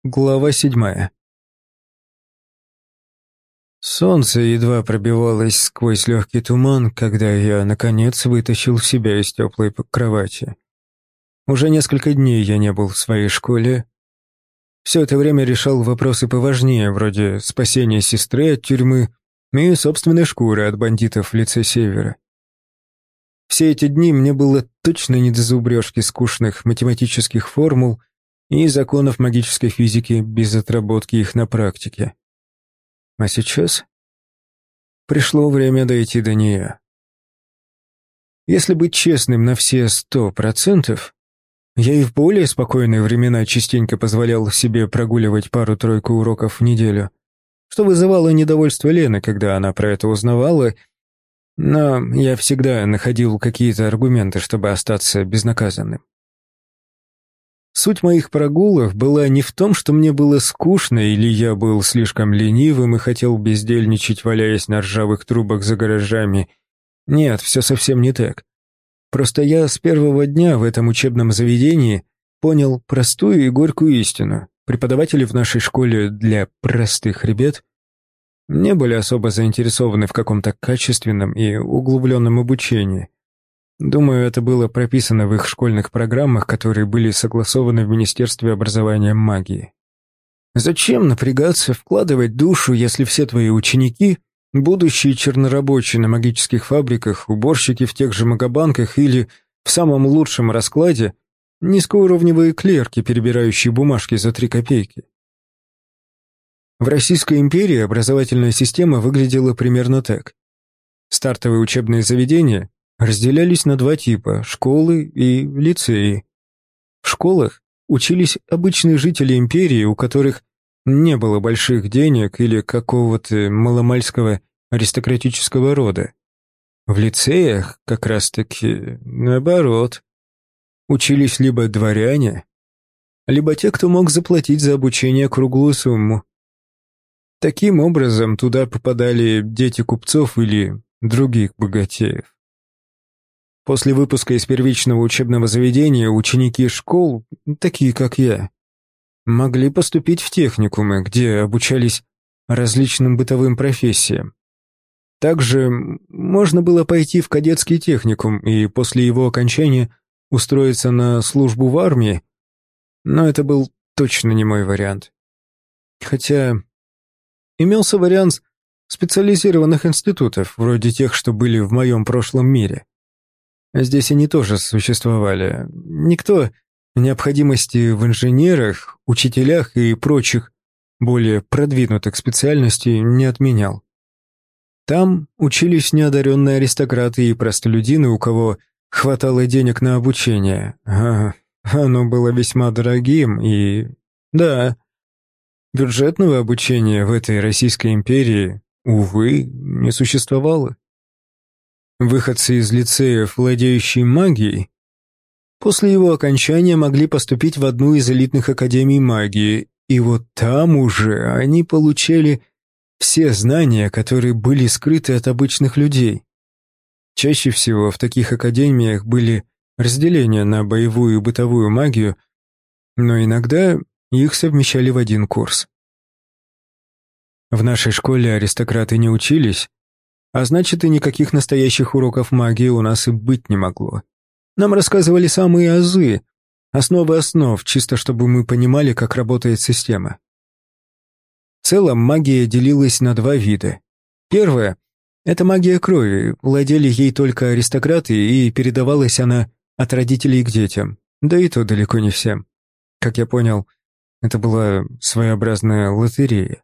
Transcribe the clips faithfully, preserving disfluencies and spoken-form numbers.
Глава седьмая. Солнце едва пробивалось сквозь легкий туман, когда я, наконец, вытащил себя из теплой кровати. Уже несколько дней я не был в своей школе. Все это время решал вопросы поважнее, вроде спасения сестры от тюрьмы и собственной шкуры от бандитов в лице Севера. Все эти дни мне было точно не до зубрежки скучных математических формул и законов магической физики без отработки их на практике. А сейчас пришло время дойти до нее. Если быть честным на все сто процентов, я и в более спокойные времена частенько позволял себе прогуливать пару-тройку уроков в неделю, что вызывало недовольство Лены, когда она про это узнавала, но я всегда находил какие-то аргументы, чтобы остаться безнаказанным. Суть моих прогулов была не в том, что мне было скучно или я был слишком ленивым и хотел бездельничать, валяясь на ржавых трубах за гаражами. Нет, все совсем не так. Просто я с первого дня в этом учебном заведении понял простую и горькую истину. Преподаватели в нашей школе для простых ребят не были особо заинтересованы в каком-то качественном и углубленном обучении. Думаю, это было прописано в их школьных программах, которые были согласованы в Министерстве образования магии. Зачем напрягаться, вкладывать душу, если все твои ученики — будущие чернорабочие на магических фабриках, уборщики в тех же магобанках или, в самом лучшем раскладе, низкоуровневые клерки, перебирающие бумажки за три копейки? В Российской империи образовательная система выглядела примерно так. Стартовые учебные заведения разделялись на два типа – школы и лицеи. В школах учились обычные жители империи, у которых не было больших денег или какого-то маломальского аристократического рода. В лицеях как раз-таки наоборот. Учились либо дворяне, либо те, кто мог заплатить за обучение круглую сумму. Таким образом, туда попадали дети купцов или других богатеев. После выпуска из первичного учебного заведения ученики школ, такие как я, могли поступить в техникумы, где обучались различным бытовым профессиям. Также можно было пойти в кадетский техникум и после его окончания устроиться на службу в армии, но это был точно не мой вариант. Хотя имелся вариант специализированных институтов, вроде тех, что были в моем прошлом мире. Здесь они тоже существовали. Никто необходимости в инженерах, учителях и прочих более продвинутых специальностей не отменял. Там учились неодаренные аристократы и простолюдины, у кого хватало денег на обучение. А оно было весьма дорогим и... Да, бюджетного обучения в этой Российской империи, увы, не существовало. Выходцы из лицеев, владеющие магией, после его окончания могли поступить в одну из элитных академий магии, и вот там уже они получали все знания, которые были скрыты от обычных людей. Чаще всего в таких академиях были разделения на боевую и бытовую магию, но иногда их совмещали в один курс. В нашей школе аристократы не учились, а значит, и никаких настоящих уроков магии у нас и быть не могло. Нам рассказывали самые азы, основы основ, чисто чтобы мы понимали, как работает система. В целом магия делилась на два вида. Первая — это магия крови, владели ей только аристократы, и передавалась она от родителей к детям, да и то далеко не всем. Как я понял, это была своеобразная лотерея.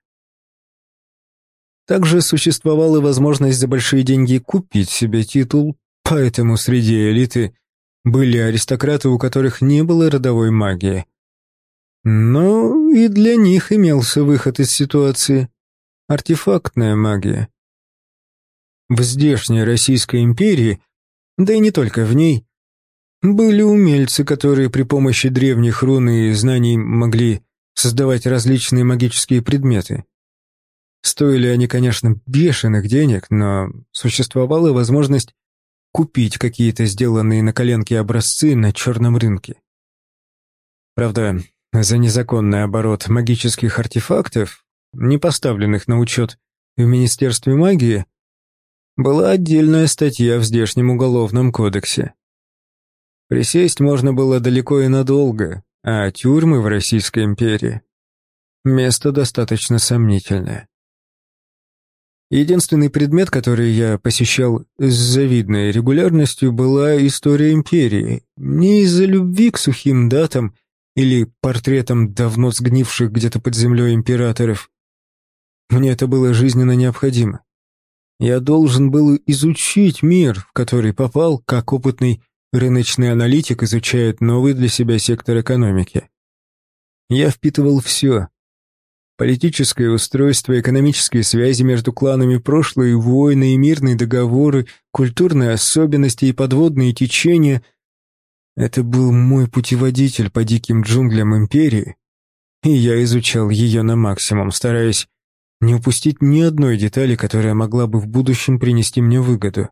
Также существовала возможность за большие деньги купить себе титул, поэтому среди элиты были аристократы, у которых не было родовой магии. Но и для них имелся выход из ситуации – артефактная магия. В здешней Российской империи, да и не только в ней, были умельцы, которые при помощи древних рун и знаний могли создавать различные магические предметы. Стоили они, конечно, бешеных денег, но существовала возможность купить какие-то сделанные на коленке образцы на черном рынке. Правда, за незаконный оборот магических артефактов, не поставленных на учет в Министерстве магии, была отдельная статья в здешнем уголовном кодексе. Присесть можно было далеко и надолго, а тюрьмы в Российской империи – место достаточно сомнительное. Единственный предмет, который я посещал с завидной регулярностью, была история империи. Не из-за любви к сухим датам или портретам давно сгнивших где-то под землей императоров. Мне это было жизненно необходимо. Я должен был изучить мир, в который попал, как опытный рыночный аналитик изучает новый для себя сектор экономики. Я впитывал все. Политическое устройство, экономические связи между кланами, прошлые войны и мирные договоры, культурные особенности и подводные течения. Это был мой путеводитель по диким джунглям империи, и я изучал ее на максимум, стараясь не упустить ни одной детали, которая могла бы в будущем принести мне выгоду.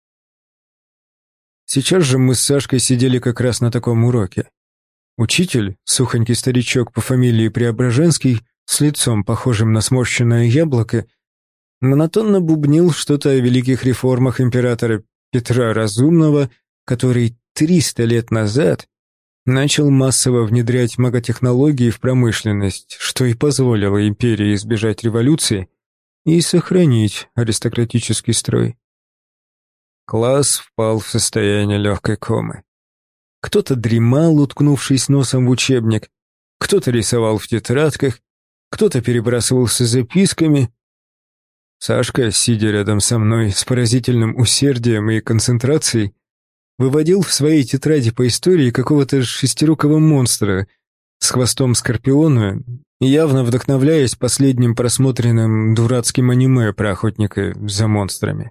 Сейчас же мы с Сашкой сидели как раз на таком уроке. Учитель, сухонький старичок по фамилии Преображенский, с лицом, похожим на сморщенное яблоко, монотонно бубнил что-то о великих реформах императора Петра Разумного, который триста лет назад начал массово внедрять маготехнологии в промышленность, что и позволило империи избежать революции и сохранить аристократический строй. Класс впал в состояние легкой комы. Кто-то дремал, уткнувшись носом в учебник, кто-то рисовал в тетрадках, кто-то перебрасывался записками. Сашка, сидя рядом со мной с поразительным усердием и концентрацией, выводил в своей тетради по истории какого-то шестирукого монстра с хвостом скорпиона, явно вдохновляясь последним просмотренным дурацким аниме про охотника за монстрами.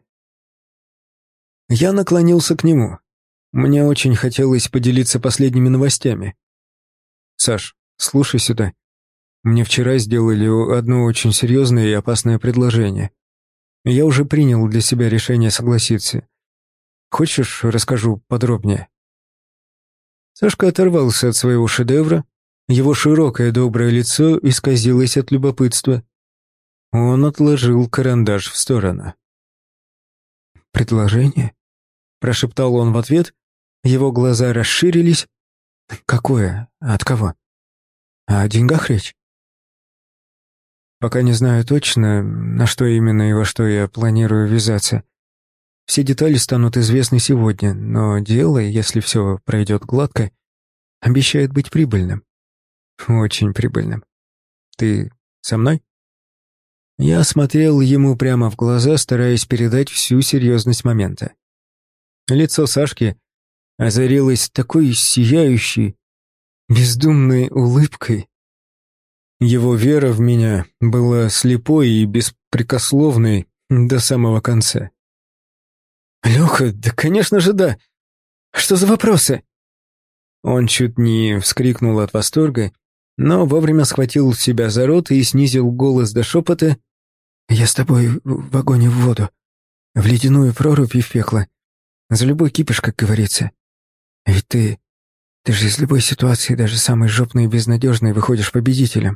Я наклонился к нему. Мне очень хотелось поделиться последними новостями. «Саш, слушай сюда. Мне вчера сделали одно очень серьезное и опасное предложение. Я уже принял для себя решение согласиться. Хочешь, расскажу подробнее?» Сашка оторвался от своего шедевра, его широкое доброе лицо исказилось от любопытства. Он отложил карандаш в сторону. «Предложение?» – прошептал он в ответ, его глаза расширились. «Какое? От кого? О деньгах речь?» «Пока не знаю точно, на что именно и во что я планирую ввязаться. Все детали станут известны сегодня, но дело, если все пройдет гладко, обещает быть прибыльным. Очень прибыльным. Ты со мной?» Я смотрел ему прямо в глаза, стараясь передать всю серьезность момента. Лицо Сашки озарилось такой сияющей, бездумной улыбкой. Его вера в меня была слепой и беспрекословной до самого конца. «Леха, да конечно же да! Что за вопросы?» Он чуть не вскрикнул от восторга, но вовремя схватил себя за рот и снизил голос до шепота. «Я с тобой в огонь и в воду, в ледяную прорубь и в пекло. За любой кипиш, как говорится. Ведь ты, ты же из любой ситуации, даже самой жопной и безнадежной, выходишь победителем».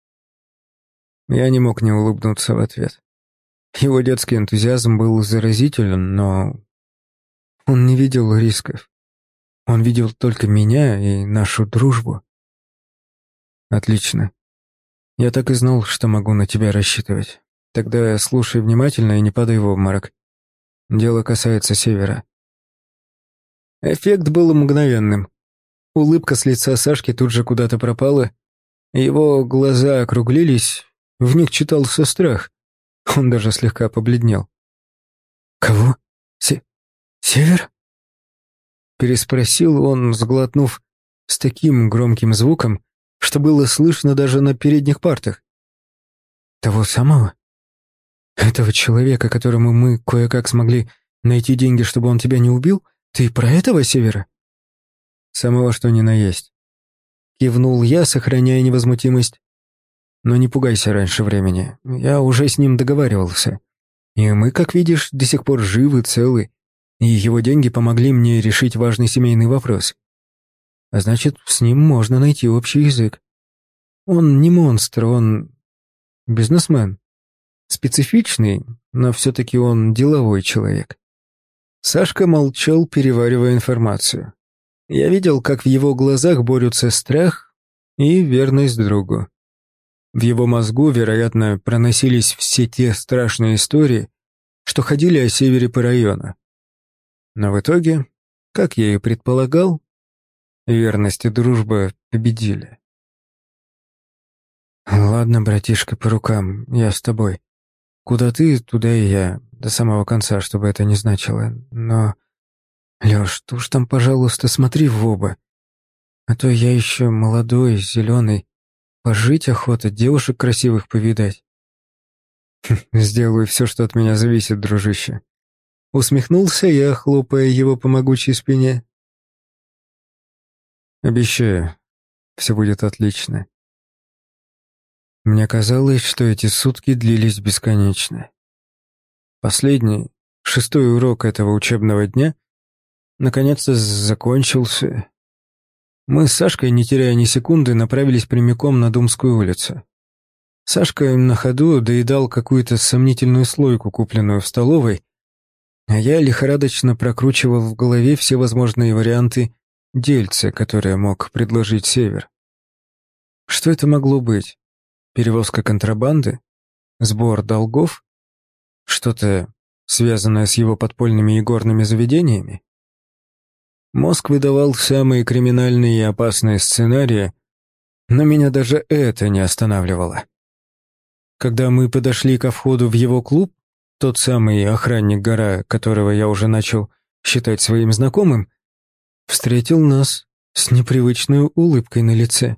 Я не мог не улыбнуться в ответ. Его детский энтузиазм был заразителен, но он не видел рисков. Он видел только меня и нашу дружбу. «Отлично. Я так и знал, что могу на тебя рассчитывать. Тогда слушай внимательно и не падай в обморок. Дело касается Севера». Эффект был мгновенным. Улыбка с лица Сашки тут же куда-то пропала. Его глаза округлились, в них читался страх. Он даже слегка побледнел. «Кого? Се... Север?» Переспросил он, сглотнув с таким громким звуком, что было слышно даже на передних партах. «Того самого? Этого человека, которому мы кое-как смогли найти деньги, чтобы он тебя не убил? Ты про этого Севера?» «Самого что ни на есть». Кивнул я, сохраняя невозмутимость. «Но не пугайся раньше времени. Я уже с ним договаривался. И мы, как видишь, до сих пор живы, целы, и его деньги помогли мне решить важный семейный вопрос. А значит, с ним можно найти общий язык. Он не монстр, он бизнесмен. Специфичный, но все-таки он деловой человек. Сашка молчал, переваривая информацию. Я видел, как в его глазах борются страх и верность другу. В его мозгу, вероятно, проносились все те страшные истории, что ходили о севере по району. Но в итоге, как я и предполагал, верность и дружба победили. «Ладно, братишка, по рукам, я с тобой. Куда ты, туда и я, до самого конца, чтобы это не значило. Но, Лёш, ты уж там, пожалуйста, смотри в оба. А то я еще молодой, зеленый, пожить охота, девушек красивых повидать». «Сделаю все, что от меня зависит, дружище». Усмехнулся я, хлопая его по могучей спине. «Обещаю, все будет отлично». Мне казалось, что эти сутки длились бесконечно. Последний, шестой урок этого учебного дня наконец-то закончился. Мы с Сашкой, не теряя ни секунды, направились прямиком на Думскую улицу. Сашка на ходу доедал какую-то сомнительную слойку, купленную в столовой, а я лихорадочно прокручивал в голове все возможные варианты дельца, которые мог предложить Север. Что это могло быть? Перевозка контрабанды? Сбор долгов? Что-то, связанное с его подпольными игорными заведениями? Мозг выдавал самые криминальные и опасные сценарии, но меня даже это не останавливало. Когда мы подошли ко входу в его клуб, тот самый охранник-гора, которого я уже начал считать своим знакомым, встретил нас с непривычной улыбкой на лице.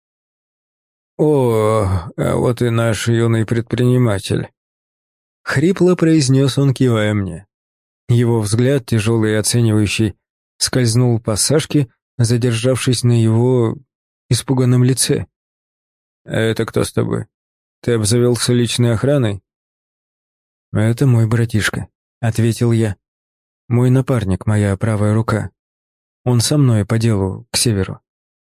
«О, а вот и наш юный предприниматель», — хрипло произнес он, кивая мне. Его взгляд, тяжелый и оценивающий, скользнул по Сашке, задержавшись на его испуганном лице. «А это кто с тобой? Ты обзавелся личной охраной?» «Это мой братишка», — ответил я. «Мой напарник, моя правая рука. Он со мной по делу к северу».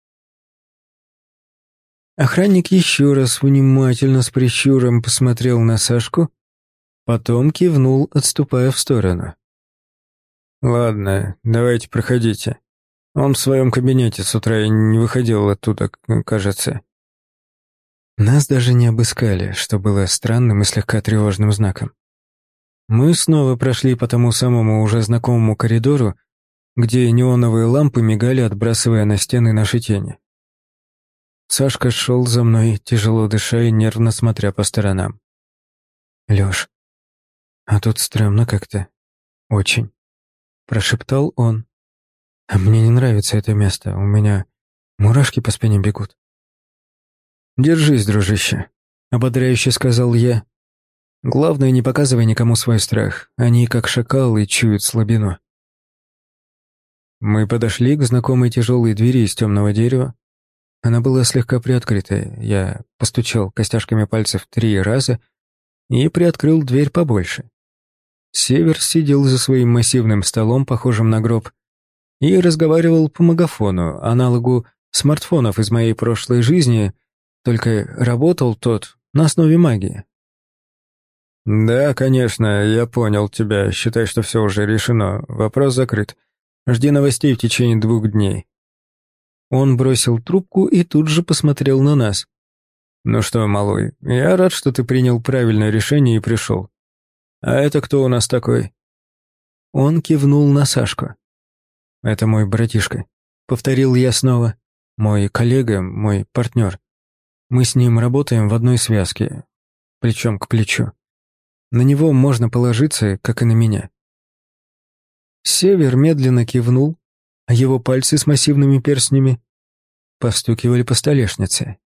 Охранник еще раз внимательно с прищуром посмотрел на Сашку, потом кивнул, отступая в сторону. «Ладно, давайте проходите. Он в своем кабинете с утра и не выходил оттуда, кажется». Нас даже не обыскали, что было странным и слегка тревожным знаком. Мы снова прошли по тому самому уже знакомому коридору, где неоновые лампы мигали, отбрасывая на стены наши тени. Сашка шел за мной, тяжело дыша и нервно смотря по сторонам. «Лёш, а тут стрёмно как-то. Очень», — прошептал он. «А мне не нравится это место, у меня мурашки по спине бегут». «Держись, дружище», — ободряюще сказал я. «Главное, не показывай никому свой страх, они как шакалы чуют слабину». Мы подошли к знакомой тяжелой двери из темного дерева. Она была слегка приоткрытая. Я постучал костяшками пальцев три раза и приоткрыл дверь побольше. Север сидел за своим массивным столом, похожим на гроб, и разговаривал по магафону, аналогу смартфонов из моей прошлой жизни, только работал тот на основе магии. «Да, конечно, я понял тебя. Считай, что все уже решено. Вопрос закрыт. Жди новостей в течение двух дней». Он бросил трубку и тут же посмотрел на нас. «Ну что, малой, я рад, что ты принял правильное решение и пришел. А это кто у нас такой?» Он кивнул на Сашку. «Это мой братишка», — повторил я снова. «Мой коллега, мой партнер. Мы с ним работаем в одной связке, плечом к плечу. На него можно положиться, как и на меня». Север медленно кивнул, а его пальцы с массивными перстнями постукивали по столешнице.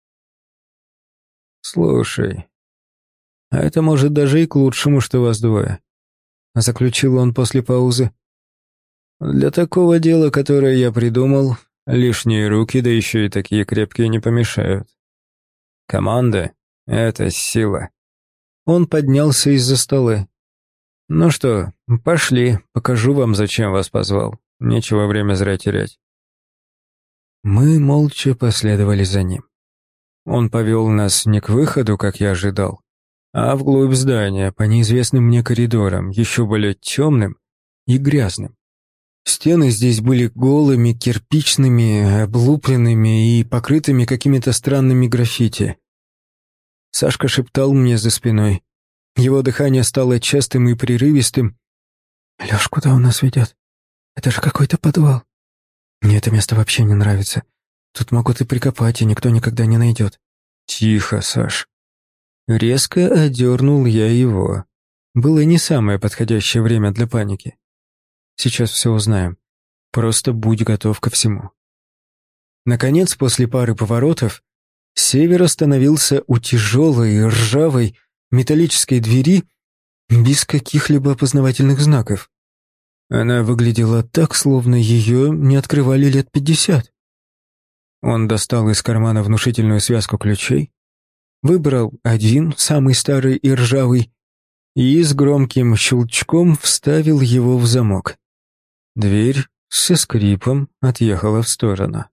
«Слушай, а это может даже и к лучшему, что вас двое», — заключил он после паузы. «Для такого дела, которое я придумал, лишние руки, да еще и такие крепкие, не помешают. Команда — это сила». Он поднялся из-за стола. «Ну что, пошли, покажу вам, зачем вас позвал. Нечего время зря терять». Мы молча последовали за ним. Он повел нас не к выходу, как я ожидал, а вглубь здания, по неизвестным мне коридорам, еще более темным и грязным. Стены здесь были голыми, кирпичными, облупленными и покрытыми какими-то странными граффити. Сашка шептал мне за спиной. Его дыхание стало частым и прерывистым. «Лёш, куда он нас ведет? Это же какой-то подвал. Мне это место вообще не нравится. Тут могут и прикопать, и никто никогда не найдет». «Тихо, Саш». Резко одернул я его. Было не самое подходящее время для паники. Сейчас все узнаем. Просто будь готов ко всему. Наконец, после пары поворотов, Север остановился у тяжелой, ржавой, металлической двери без каких-либо опознавательных знаков. Она выглядела так, словно ее не открывали лет пятьдесят. Он достал из кармана внушительную связку ключей, выбрал один, самый старый и ржавый, и с громким щелчком вставил его в замок. Дверь со скрипом отъехала в сторону.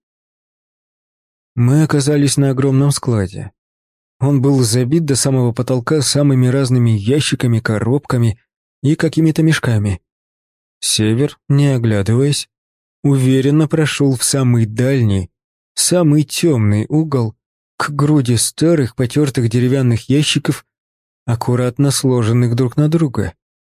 Мы оказались на огромном складе. Он был забит до самого потолка самыми разными ящиками, коробками и какими-то мешками. Север, не оглядываясь, уверенно прошел в самый дальний, самый темный угол к груди старых потертых деревянных ящиков, аккуратно сложенных друг на друга.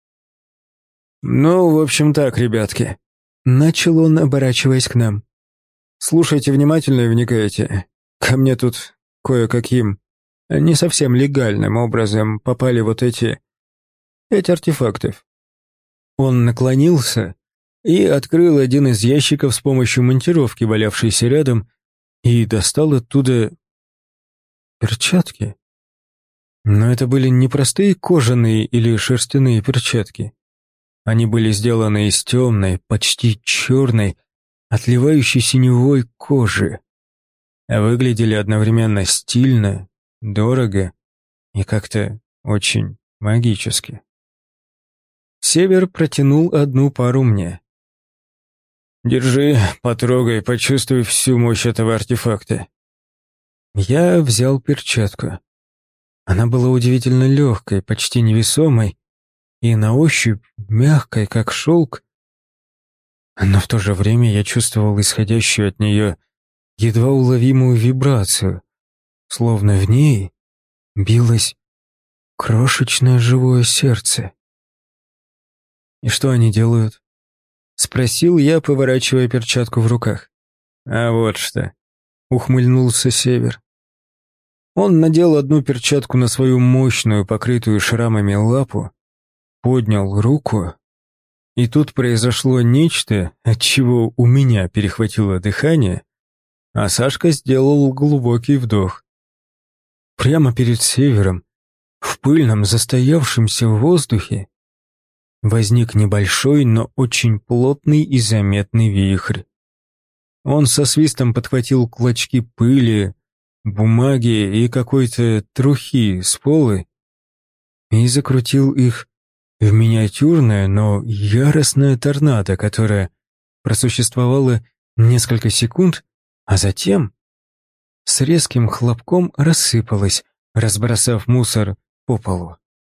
«Ну, в общем так, ребятки», — начал он, оборачиваясь к нам. «Слушайте внимательно и вникайте. Ко мне тут кое-каким, не совсем легальным образом попали вот эти... эти артефакты». Он наклонился и открыл один из ящиков с помощью монтировки, валявшейся рядом, и достал оттуда перчатки. Но это были не простые кожаные или шерстяные перчатки. Они были сделаны из темной, почти черной, отливающей синевой кожи. Выглядели одновременно стильно, дорого и как-то очень магически. Север протянул одну пару мне. «Держи, потрогай, почувствуй всю мощь этого артефакта». Я взял перчатку. Она была удивительно легкой, почти невесомой, и на ощупь мягкой, как шелк, но в то же время я чувствовал исходящую от нее едва уловимую вибрацию, словно в ней билось крошечное живое сердце. «И что они делают?» — спросил я, поворачивая перчатку в руках. «А вот что», — ухмыльнулся Север. Он надел одну перчатку на свою мощную, покрытую шрамами лапу, поднял руку, и тут произошло нечто, от чего у меня перехватило дыхание, а Сашка сделал глубокий вдох. Прямо перед Севером, в пыльном, застоявшемся воздухе, возник небольшой, но очень плотный и заметный вихрь. Он со свистом подхватил клочки пыли, бумаги и какой-то трухи с пола и закрутил их в миниатюрное, но яростное торнадо, которое просуществовало несколько секунд, а затем с резким хлопком рассыпалось, разбросав мусор по полу.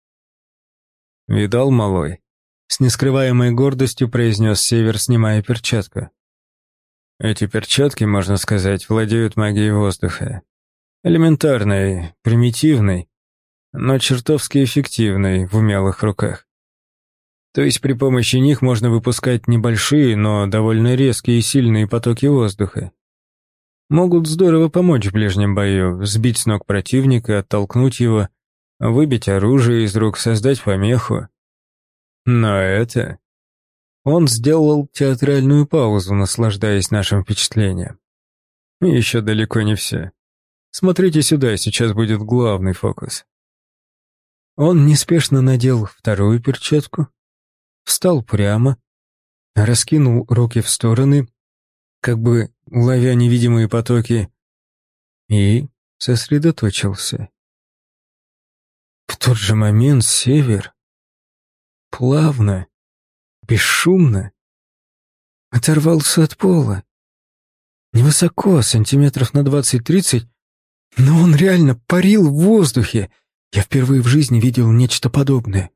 «Видал, малой?» — с нескрываемой гордостью произнес Север, снимая перчатку. «Эти перчатки, можно сказать, владеют магией воздуха. Элементарной, примитивной, но чертовски эффективной в умелых руках. То есть при помощи них можно выпускать небольшие, но довольно резкие и сильные потоки воздуха. Могут здорово помочь в ближнем бою, сбить с ног противника, оттолкнуть его, выбить оружие из рук, создать помеху. Но это...» Он сделал театральную паузу, наслаждаясь нашим впечатлением. И еще далеко не все. Смотрите сюда, сейчас будет главный фокус. Он неспешно надел вторую перчатку, встал прямо, раскинул руки в стороны, как бы ловя невидимые потоки, и сосредоточился. В тот же момент Север плавно, бесшумно оторвался от пола. Невысоко, сантиметров на двадцать-тридцать, Но он реально парил в воздухе. Я впервые в жизни видел нечто подобное.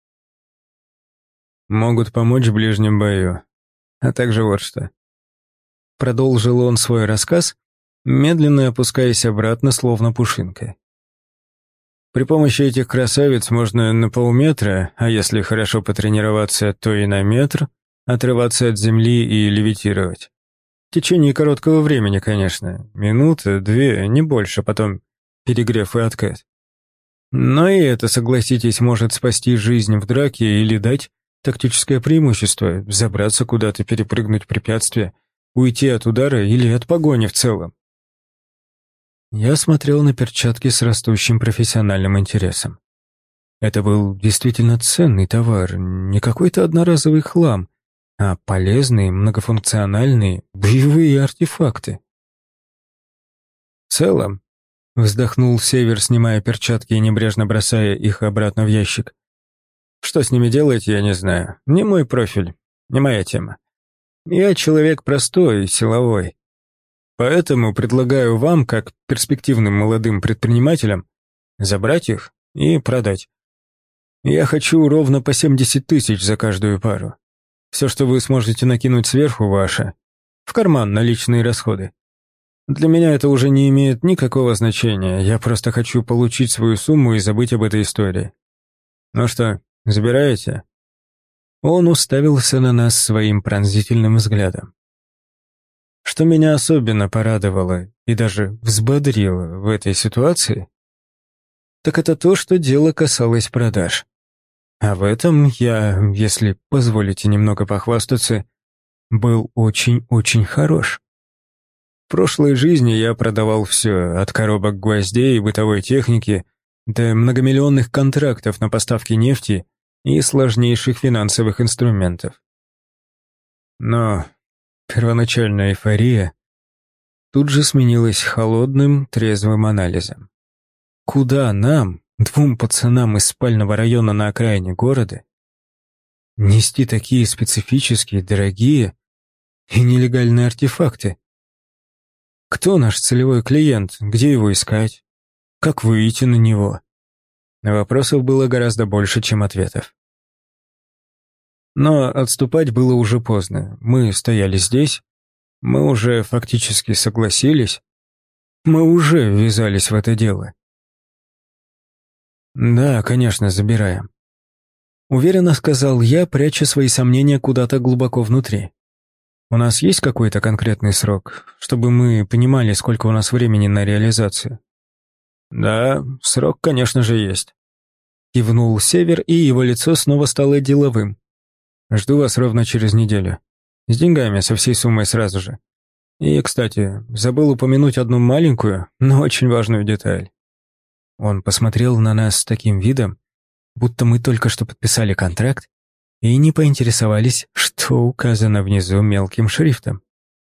Могут помочь в ближнем бою. А также вот что. Продолжил он свой рассказ, медленно опускаясь обратно, словно пушинка. При помощи этих красавиц можно на полметра, а если хорошо потренироваться, то и на метр, отрываться от земли и левитировать. В течение короткого времени, конечно, минута, две, не больше, потом перегрев и откат. Но и это, согласитесь, может спасти жизнь в драке или дать тактическое преимущество, забраться куда-то, перепрыгнуть препятствие, уйти от удара или от погони в целом. Я смотрел на перчатки с растущим профессиональным интересом. Это был действительно ценный товар, не какой-то одноразовый хлам, а полезные, многофункциональные, боевые артефакты. В целом, вздохнул Север, снимая перчатки и небрежно бросая их обратно в ящик. Что с ними делать, я не знаю. Не мой профиль, не моя тема. Я человек простой и силовой. Поэтому предлагаю вам, как перспективным молодым предпринимателям, забрать их и продать. Я хочу ровно по семьдесят тысяч за каждую пару. Все, что вы сможете накинуть сверху, ваше. В карман на личные расходы. Для меня это уже не имеет никакого значения. Я просто хочу получить свою сумму и забыть об этой истории. Ну что, забираете? Он уставился на нас своим пронзительным взглядом. Что меня особенно порадовало и даже взбодрило в этой ситуации, так это то, что дело касалось продаж. А в этом я, если позволите немного похвастаться, был очень-очень хорош. В прошлой жизни я продавал все, от коробок гвоздей и бытовой техники до многомиллионных контрактов на поставки нефти и сложнейших финансовых инструментов. Но первоначальная эйфория тут же сменилась холодным, трезвым анализом. Куда нам, двум пацанам из спального района на окраине города, нести такие специфические, дорогие и нелегальные артефакты? Кто наш целевой клиент? Где его искать? Как выйти на него? Вопросов было гораздо больше, чем ответов. Но отступать было уже поздно. Мы стояли здесь, мы уже фактически согласились, мы уже ввязались в это дело. «Да, конечно, забираем», — уверенно сказал я, пряча свои сомнения куда-то глубоко внутри. «У нас есть какой-то конкретный срок, чтобы мы понимали, сколько у нас времени на реализацию?» «Да, срок, конечно же, есть», — кивнул Север, и его лицо снова стало деловым. «Жду вас ровно через неделю. С деньгами, со всей суммой сразу же. И, кстати, забыл упомянуть одну маленькую, но очень важную деталь». Он посмотрел на нас с таким видом, будто мы только что подписали контракт и не поинтересовались, что указано внизу мелким шрифтом.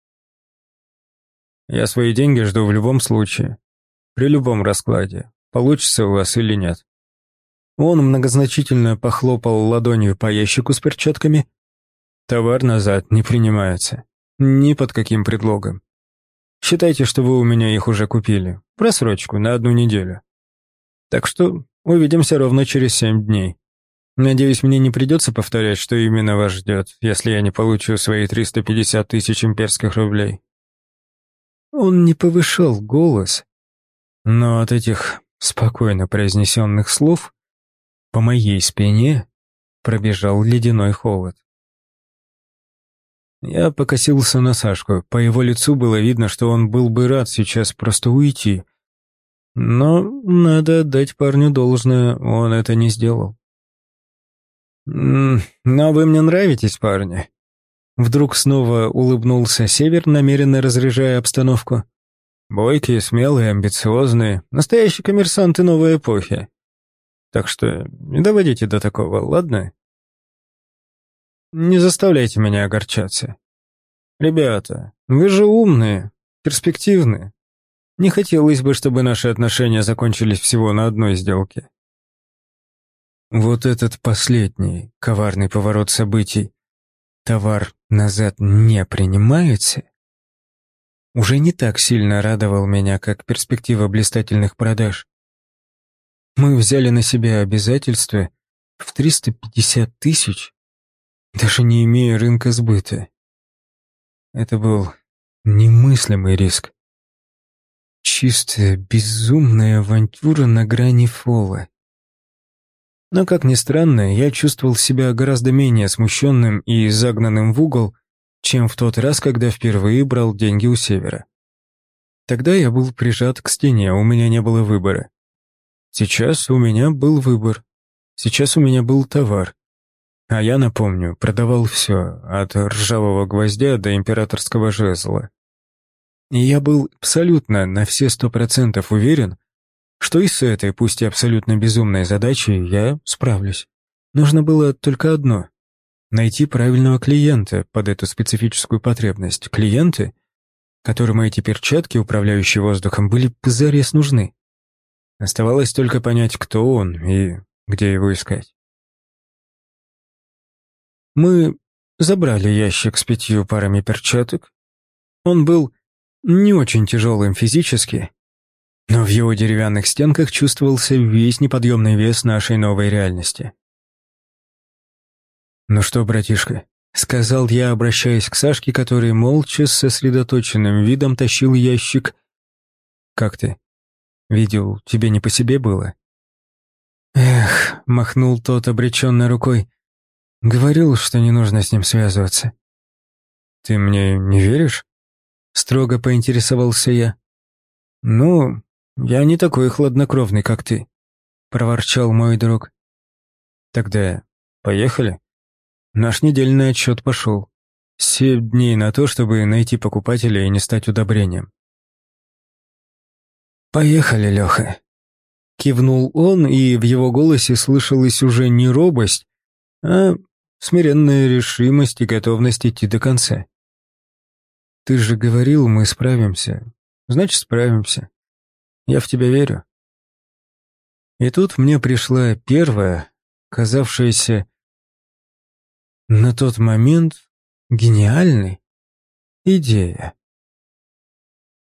«Я свои деньги жду в любом случае, при любом раскладе, получится у вас или нет». Он многозначительно похлопал ладонью по ящику с перчатками. «Товар назад не принимается. Ни под каким предлогом. Считайте, что вы у меня их уже купили. Просрочку на одну неделю. Так что увидимся ровно через семь дней. Надеюсь, мне не придется повторять, что именно вас ждет, если я не получу свои триста пятьдесят тысяч имперских рублей». Он не повышал голос, но от этих спокойно произнесенных слов по моей спине пробежал ледяной холод. Я покосился на Сашку. По его лицу было видно, что он был бы рад сейчас просто уйти. Но надо отдать парню должное, он это не сделал. «Но вы мне нравитесь, парни». Вдруг снова улыбнулся Север, намеренно разряжая обстановку. «Бойкие, смелые, амбициозные, настоящие коммерсанты новой эпохи. Так что не доводите до такого, ладно? Не заставляйте меня огорчаться. Ребята, вы же умные, перспективные. Не хотелось бы, чтобы наши отношения закончились всего на одной сделке». Вот этот последний коварный поворот событий, товар назад не принимается, уже не так сильно радовал меня, как перспектива блистательных продаж. Мы взяли на себя обязательства в триста пятьдесят тысяч, даже не имея рынка сбыта. Это был немыслимый риск. Чистая, безумная авантюра на грани фола. Но, как ни странно, я чувствовал себя гораздо менее смущенным и загнанным в угол, чем в тот раз, когда впервые брал деньги у Севера. Тогда я был прижат к стене, у меня не было выбора. Сейчас у меня был выбор. Сейчас у меня был товар. А я, напомню, продавал все, от ржавого гвоздя до императорского жезла. И я был абсолютно на все сто процентов уверен, что и с этой, пусть и абсолютно безумной задачей, я справлюсь. Нужно было только одно — найти правильного клиента под эту специфическую потребность. Клиенты, которым эти перчатки, управляющие воздухом, были позарез нужны. Оставалось только понять, кто он и где его искать. Мы забрали ящик с пятью парами перчаток. Он был не очень тяжелым физически, но в его деревянных стенках чувствовался весь неподъемный вес нашей новой реальности. «Ну что, братишка», — сказал я, обращаясь к Сашке, который молча с сосредоточенным видом тащил ящик. «Как ты? Видел, тебе не по себе было?» «Эх», — махнул тот обреченно рукой, — «говорил, что не нужно с ним связываться». «Ты мне не веришь?» — строго поинтересовался я. «Ну, я не такой хладнокровный, как ты», — проворчал мой друг. «Тогда поехали?» Наш недельный отчет пошел. Семь дней на то, чтобы найти покупателя и не стать удобрением. «Поехали, Леха», — кивнул он, и в его голосе слышалась уже не робость, а смиренная решимость и готовность идти до конца. «Ты же говорил, мы справимся. Значит, справимся. Я в тебя верю». И тут мне пришла первая, казавшаяся на тот момент гениальной идея.